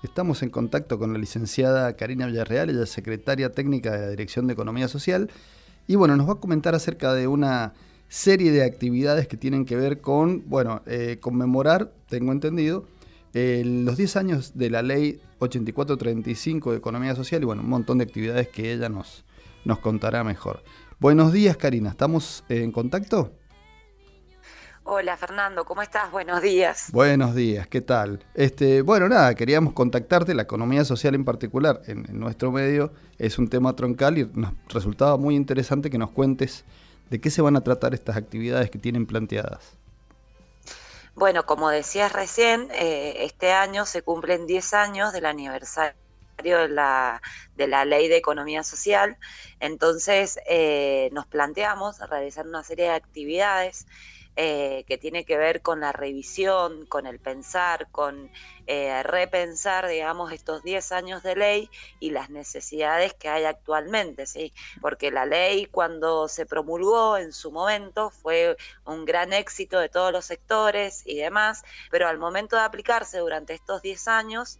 Estamos en contacto con la licenciada Karina Villarreal, ella es secretaria técnica de la Dirección de Economía Social, y bueno, nos va a comentar acerca de una serie de actividades que tienen que ver con, conmemorar, tengo entendido, los 10 años de la Ley 8435 de Economía Social y bueno, un montón de actividades que ella nos contará mejor. Buenos días, Karina, ¿estamos en contacto? Hola Fernando, ¿cómo estás? Buenos días. Buenos días, ¿qué tal? Bueno, nada, queríamos contactarte, la economía social en particular en nuestro medio es un tema troncal y nos resultaba muy interesante que nos cuentes de qué se van a tratar estas actividades que tienen planteadas. Bueno, como decías recién, este año se cumplen 10 años del aniversario de la Ley de Economía Social, entonces nos planteamos realizar una serie de actividades que tiene que ver con la revisión, con el pensar, con repensar, digamos, estos 10 años de ley y las necesidades que hay actualmente, ¿sí? Porque la ley cuando se promulgó en su momento fue un gran éxito de todos los sectores y demás, pero al momento de aplicarse durante estos 10 años,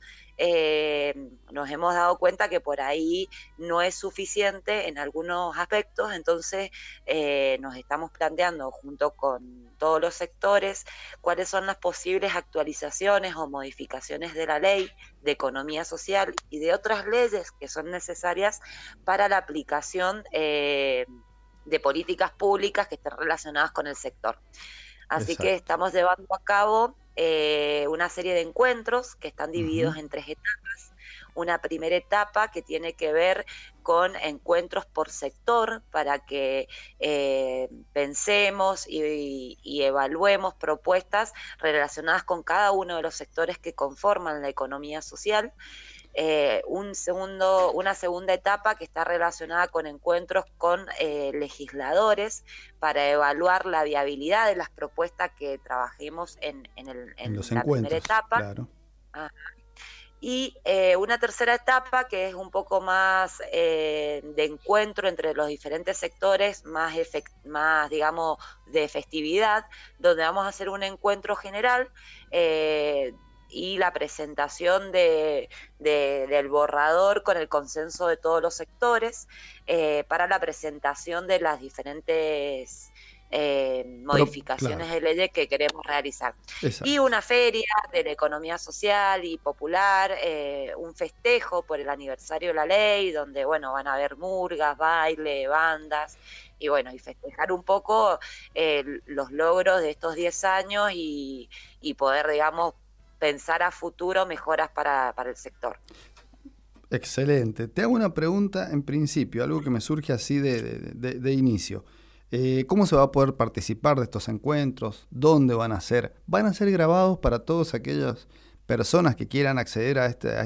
nos hemos dado cuenta que por ahí no es suficiente en algunos aspectos, entonces nos estamos planteando junto con todos los sectores cuáles son las posibles actualizaciones o modificaciones de la ley de economía social y de otras leyes que son necesarias para la aplicación de políticas públicas que estén relacionadas con el sector. Así que Exacto. estamos llevando a cabo una serie de encuentros que están divididos Ujú. en 3 etapas. Una primera etapa que tiene que ver con encuentros por sector para que pensemos y evaluemos propuestas relacionadas con cada uno de los sectores que conforman la economía social. Una segunda etapa que está relacionada con encuentros con legisladores para evaluar la viabilidad de las propuestas que trabajemos en En los la primera encuentros, etapa. claro. Ah, y una tercera etapa que es un poco más de encuentro entre los diferentes sectores, más digamos, de festividad, donde vamos a hacer un encuentro general y la presentación del borrador con el consenso de todos los sectores para la presentación de las diferentes Claro, modificaciones de leyes que queremos realizar. Y exacto. una feria de la economía social y popular, un festejo por el aniversario de la ley, donde, bueno, van a haber murgas, baile, bandas, y bueno, y festejar un poco los logros de estos 10 años y poder, digamos, pensar a futuro mejoras para el sector. Excelente. Te hago una pregunta en principio, algo que me surge así de inicio. ¿Cómo se va a poder participar de estos encuentros? ¿Dónde van a ser? ¿Van a ser grabados para todas aquellas personas que quieran acceder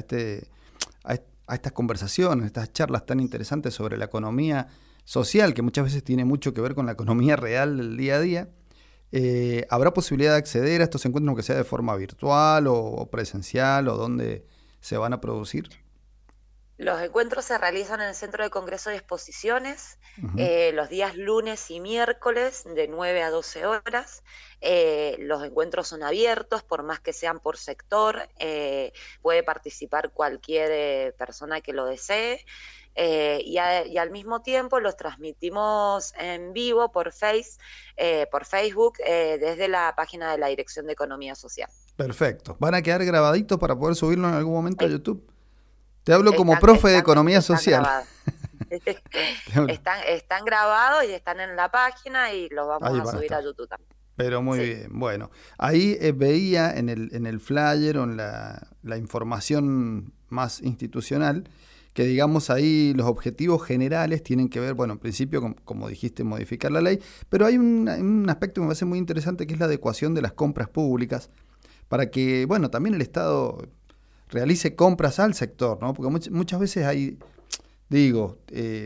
a estas conversaciones, estas charlas tan interesantes sobre la economía social, que muchas veces tiene mucho que ver con la economía real del día a día? ¿Habrá posibilidad de acceder a estos encuentros, aunque sea de forma virtual o presencial, o dónde se van a producir? Los encuentros se realizan en el Centro de Congreso y Exposiciones Ujú. los días lunes y miércoles de 9 a 12 horas. Los encuentros son abiertos, por más que sean por sector, puede participar cualquier persona que lo desee. Y al mismo tiempo los transmitimos en vivo por Facebook, desde la página de la Dirección de Economía Social. Perfecto. ¿Van a quedar grabaditos para poder subirlo en algún momento a Eh, YouTube? Te hablo como Están, profe de están, economía están social. grabados. Te hablo. Están grabados y están en la página y los vamos Ahí a van a subir a estar. YouTube también. Pero muy Sí, bien. Bueno, ahí veía en el flyer o en la información más institucional que, digamos, ahí los objetivos generales tienen que ver, bueno, en principio, como dijiste, modificar la ley, pero hay un aspecto que me parece muy interesante, que es la adecuación de las compras públicas para que, bueno, también el Estado realice compras al sector, ¿no? Porque muchas veces hay, digo,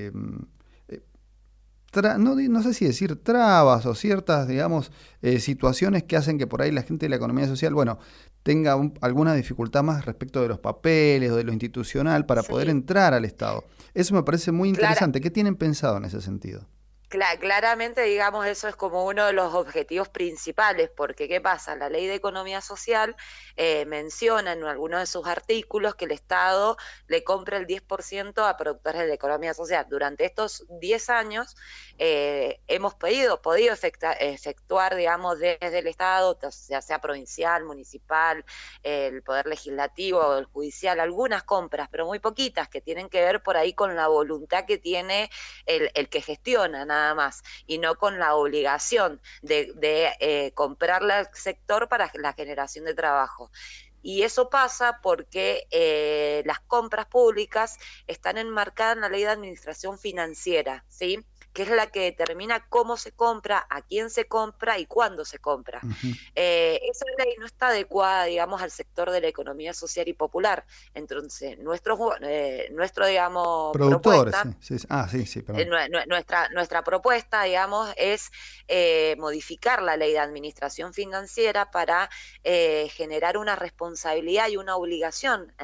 no sé si decir trabas o ciertas, digamos, situaciones que hacen que por ahí la gente de la economía social, bueno, tenga alguna dificultad más respecto de los papeles o de lo institucional para poder sí, entrar al Estado. Eso me parece muy claro. interesante. ¿Qué tienen pensado en ese sentido? Claramente, digamos, eso es como uno de los objetivos principales, porque ¿qué pasa? La Ley de Economía Social menciona en algunos de sus artículos que el Estado le compra el 10% a productores de la economía social. Durante estos 10 años hemos podido efectuar, digamos, desde el Estado, ya sea provincial, municipal, el Poder Legislativo o el Judicial, algunas compras, pero muy poquitas, que tienen que ver por ahí con la voluntad que tiene el que gestiona nada más, y no con la obligación de comprarle al sector para la generación de trabajo. Y eso pasa porque las compras públicas están enmarcadas en la ley de administración financiera, ¿sí? Que es la que determina cómo se compra, a quién se compra y cuándo se compra. Ujú. Esa ley no está adecuada, digamos, al sector de la economía social y popular. Entonces, nuestro digamos, Productores, sí, propuesta sí, sí. Ah, sí, sí, perdón. nuestra propuesta, digamos, es modificar la ley de administración financiera para generar una responsabilidad y una obligación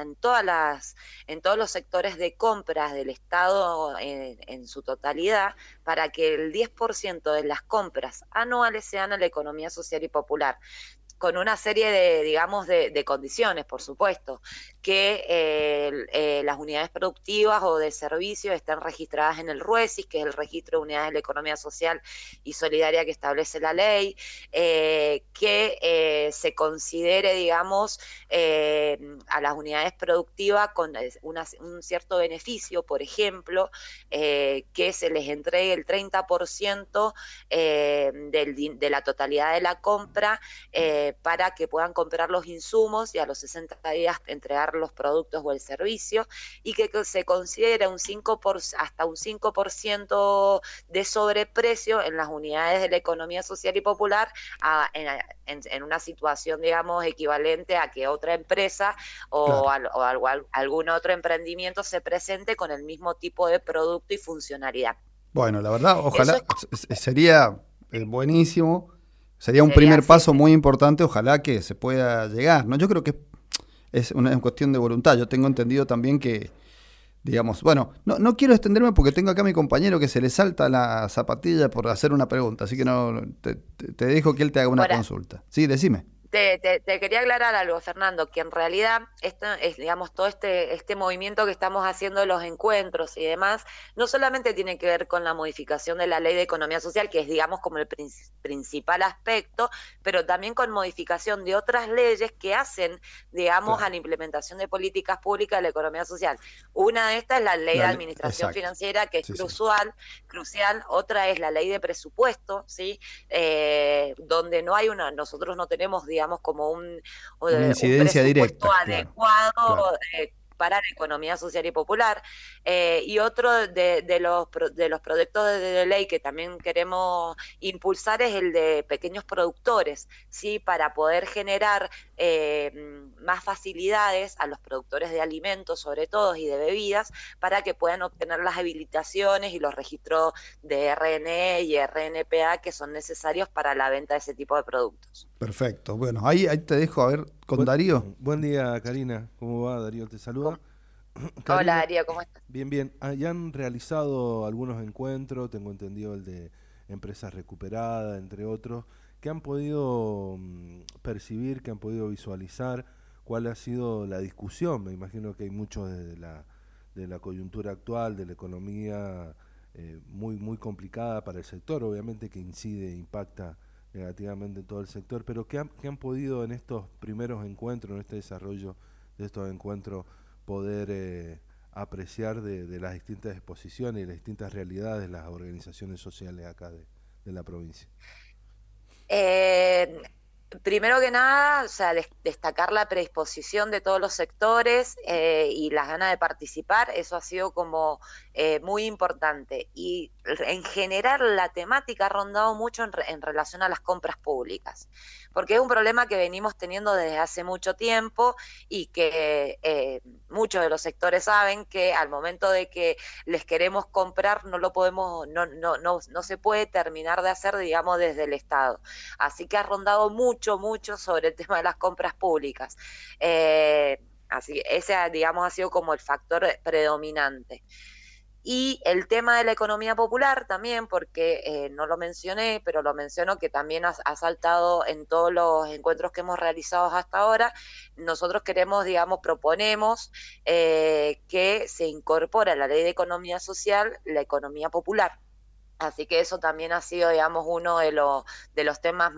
en todos los sectores de compras del Estado en su totalidad, para que el 10% de las compras anuales sean a la economía social y popular, con una serie de, digamos, de condiciones, por supuesto, que las unidades productivas o de servicios estén registradas en el RUESIS, que es el Registro de Unidades de la Economía Social y Solidaria que establece la ley, que se considere, digamos, a las unidades productivas con un cierto beneficio, por ejemplo, que se les entregue el 30% de la totalidad de la compra, para que puedan comprar los insumos y a los 60 días entregar los productos o el servicio, y que se considere hasta un 5% de sobreprecio en las unidades de la economía social y popular, en una situación, digamos, equivalente a que otra empresa Claro. algún otro emprendimiento se presente con el mismo tipo de producto y funcionalidad. Bueno, la verdad, Eso ojalá, sería buenísimo, sería un sería primer así. paso muy importante, ojalá que se pueda llegar, ¿no? Yo creo que es una cuestión de voluntad. Yo tengo entendido también que, digamos, bueno, no quiero extenderme porque tengo acá a mi compañero que se le salta la zapatilla por hacer una pregunta, así que no te dejo que él te haga una Por, consulta. Sí, decime. Te quería aclarar algo, Fernando, que en realidad esto es, digamos, todo este movimiento que estamos haciendo de los encuentros y demás, no solamente tiene que ver con la modificación de la ley de economía social, que es, digamos, como el principal aspecto, pero también con modificación de otras leyes que hacen, digamos, a Claro. la implementación de políticas públicas de la economía social. Una de estas es la ley de administración Exacto. financiera, que es Sí, sí. crucial. Otra es la ley de presupuesto, ¿sí? Donde nosotros no tenemos, digamos, como Una un incidencia presupuesto directa, claro, claro. adecuado para la economía social y popular. Y otro de los proyectos de ley que también queremos impulsar es el de pequeños productores, ¿sí? Para poder generar más facilidades a los productores de alimentos, sobre todo, y de bebidas, para que puedan obtener las habilitaciones y los registros de RNE y RNPA que son necesarios para la venta de ese tipo de productos. Perfecto. Bueno, ahí te dejo a ver con Buen, Darío. buen día, Karina. ¿Cómo va? Darío te saluda. ¿Cómo? Hola, Karina, Darío, ¿cómo estás? bien, bien. Ya han realizado algunos encuentros, tengo entendido el de Empresas Recuperadas, entre otros, que han podido percibir, que han podido visualizar cuál ha sido la discusión. Me imagino que hay mucho de la coyuntura actual, de la economía muy, muy complicada para el sector, obviamente que incide, impacta negativamente en todo el sector, pero que han podido en estos primeros encuentros, en este desarrollo de estos encuentros, poder apreciar de las distintas exposiciones y las distintas realidades de las organizaciones sociales acá de la provincia. Eh, Primero que nada, o sea, destacar la predisposición de todos los sectores y las ganas de participar, eso ha sido como muy importante. Y en general la temática ha rondado mucho en relación a las compras públicas, porque es un problema que venimos teniendo desde hace mucho tiempo y que muchos de los sectores saben que al momento de que les queremos comprar no lo podemos, no se puede terminar de hacer, digamos, desde el Estado. Así que ha rondado mucho sobre el tema de las compras públicas. Así ese, digamos, ha sido como el factor predominante. Y el tema de la economía popular también, porque no lo mencioné, pero lo menciono que también ha saltado en todos los encuentros que hemos realizado hasta ahora. Nosotros queremos, digamos, proponemos que se incorpore a la ley de economía social la economía popular. Así que eso también ha sido, digamos, uno de los temas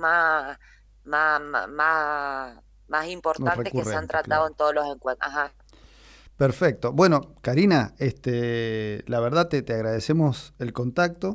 más importantes que se han tratado, claro, en todos los encuentros. Ajá. Perfecto. Bueno, Karina, la verdad te agradecemos el contacto.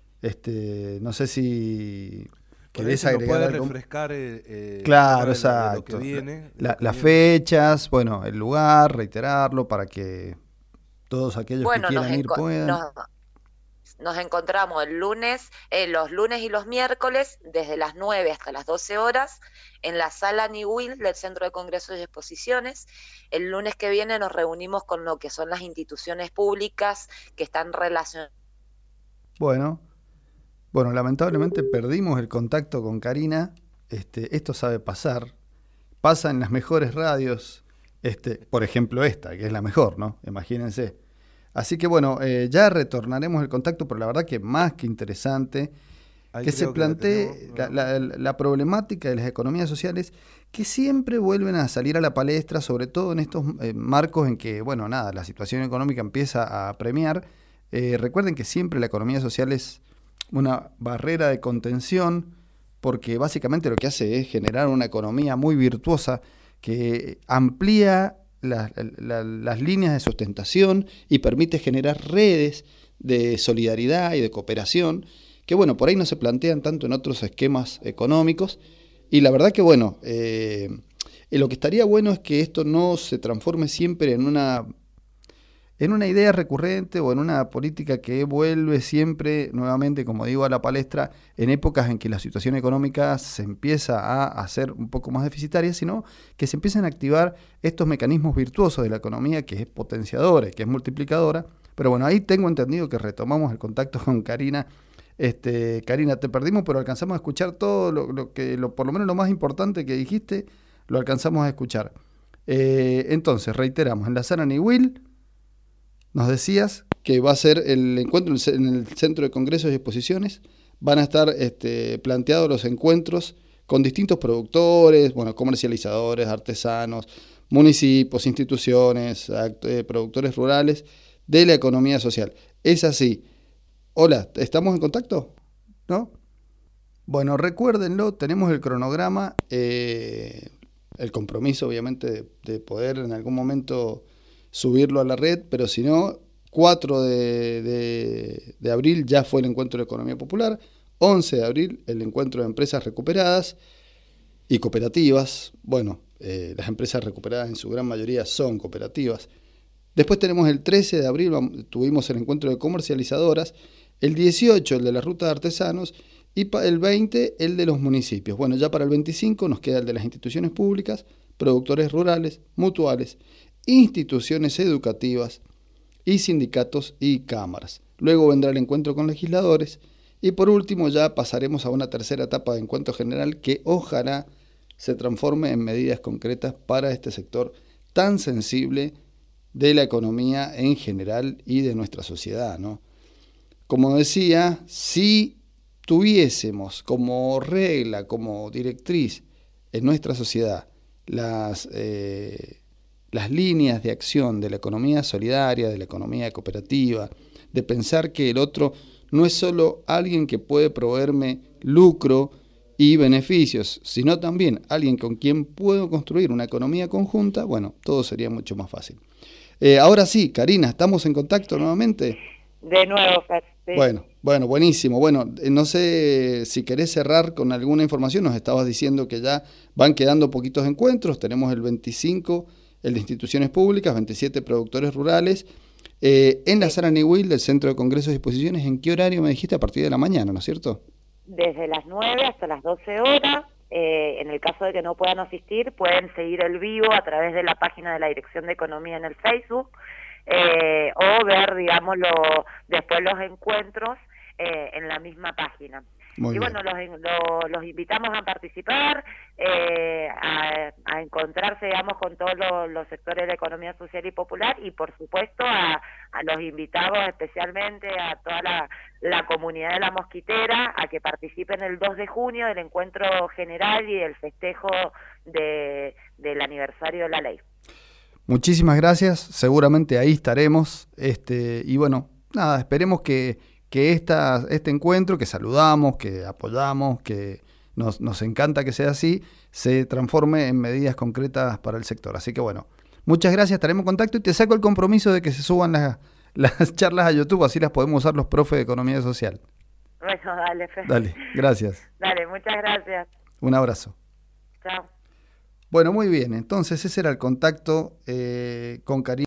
No sé si querés agregar algo. Refrescar claro, exacto. De lo que viene, las fechas, bueno, el lugar, reiterarlo para que todos aquellos que quieran ir puedan. Nos encontramos los lunes y los miércoles, desde las 9 hasta las 12 horas, en la sala Niwil del Centro de Congresos y Exposiciones. El lunes que viene nos reunimos con lo que son las instituciones públicas que están relacionadas. Bueno, lamentablemente perdimos el contacto con Karina. Esto sabe pasar. Pasa en las mejores radios, por ejemplo esta, que es la mejor, ¿no? Imagínense. Así que bueno, ya retornaremos el contacto, pero la verdad que más que interesante que se plantee la problemática de las economías sociales que siempre vuelven a salir a la palestra, sobre todo en estos marcos en que, bueno, nada, la situación económica empieza a apremiar. Recuerden que siempre la economía social es una barrera de contención, porque básicamente lo que hace es generar una economía muy virtuosa que amplía las líneas de sustentación y permite generar redes de solidaridad y de cooperación que, bueno, por ahí no se plantean tanto en otros esquemas económicos. Y la verdad que, bueno, lo que estaría bueno es que esto no se transforme siempre en una idea recurrente o en una política que vuelve siempre, nuevamente, como digo, a la palestra en épocas en que la situación económica se empieza a hacer un poco más deficitaria, sino que se empiezan a activar estos mecanismos virtuosos de la economía, que es potenciadora, que es multiplicadora. Pero bueno, ahí tengo entendido que retomamos el contacto con Karina. Karina, te perdimos, pero alcanzamos a escuchar todo por lo menos lo más importante que dijiste, lo alcanzamos a escuchar. Entonces, reiteramos, en la sala Niwil, nos decías que va a ser el encuentro en el Centro de Congresos y Exposiciones. Van a estar planteados los encuentros con distintos productores, bueno, comercializadores, artesanos, municipios, instituciones, productores rurales de la economía social. Es así. Hola, ¿estamos en contacto? ¿No? Bueno, recuérdenlo, tenemos el cronograma, el compromiso, obviamente, de poder en algún momento subirlo a la red, pero si no, 4 de abril ya fue el encuentro de economía popular, 11 de abril el encuentro de empresas recuperadas y cooperativas. Bueno, las empresas recuperadas en su gran mayoría son cooperativas. Después tenemos el 13 de abril, tuvimos el encuentro de comercializadoras, el 18 el de la ruta de artesanos y el 20 el de los municipios. Bueno, ya para el 25 nos queda el de las instituciones públicas, productores rurales, mutuales, instituciones educativas y sindicatos y cámaras. Luego vendrá el encuentro con legisladores y por último ya pasaremos a una tercera etapa de encuentro general que ojalá se transforme en medidas concretas para este sector tan sensible de la economía en general y de nuestra sociedad, ¿no? Como decía, si tuviésemos como regla, como directriz en nuestra sociedad las líneas de acción de la economía solidaria, de la economía cooperativa, de pensar que el otro no es solo alguien que puede proveerme lucro y beneficios, sino también alguien con quien puedo construir una economía conjunta, bueno, todo sería mucho más fácil. Ahora sí, Karina, ¿estamos en contacto nuevamente? De nuevo, Fer. Sí. Bueno, buenísimo. Bueno, no sé si querés cerrar con alguna información. Nos estabas diciendo que ya van quedando poquitos encuentros. Tenemos el 25, el de instituciones públicas, 27 productores rurales. En la sala Niwil del Centro de Congresos y Exposiciones, ¿en qué horario me dijiste? A partir de la mañana, ¿no es cierto? Desde las 9 hasta las 12 horas. En el caso de que no puedan asistir, pueden seguir el vivo a través de la página de la Dirección de Economía en el Facebook. O ver, digamos, después los encuentros en la misma página. Muy y bien. Bueno, los invitamos a participar, a encontrarse, digamos, con todos los sectores de la economía social y popular y, por supuesto, a los invitamos especialmente a toda la comunidad de La Mosquitera a que participen el 2 de junio del encuentro general y del festejo del aniversario de la ley. Muchísimas gracias, seguramente ahí estaremos, y bueno, nada, esperemos que este encuentro, que saludamos, que apoyamos, que nos encanta que sea así, se transforme en medidas concretas para el sector. Así que bueno, muchas gracias, estaremos en contacto y te saco el compromiso de que se suban las charlas a YouTube, así las podemos usar los profes de Economía Social. Bueno, dale, Fe. Dale, gracias. Dale, muchas gracias. Un abrazo. Chao. Bueno, muy bien, entonces ese era el contacto con Karina.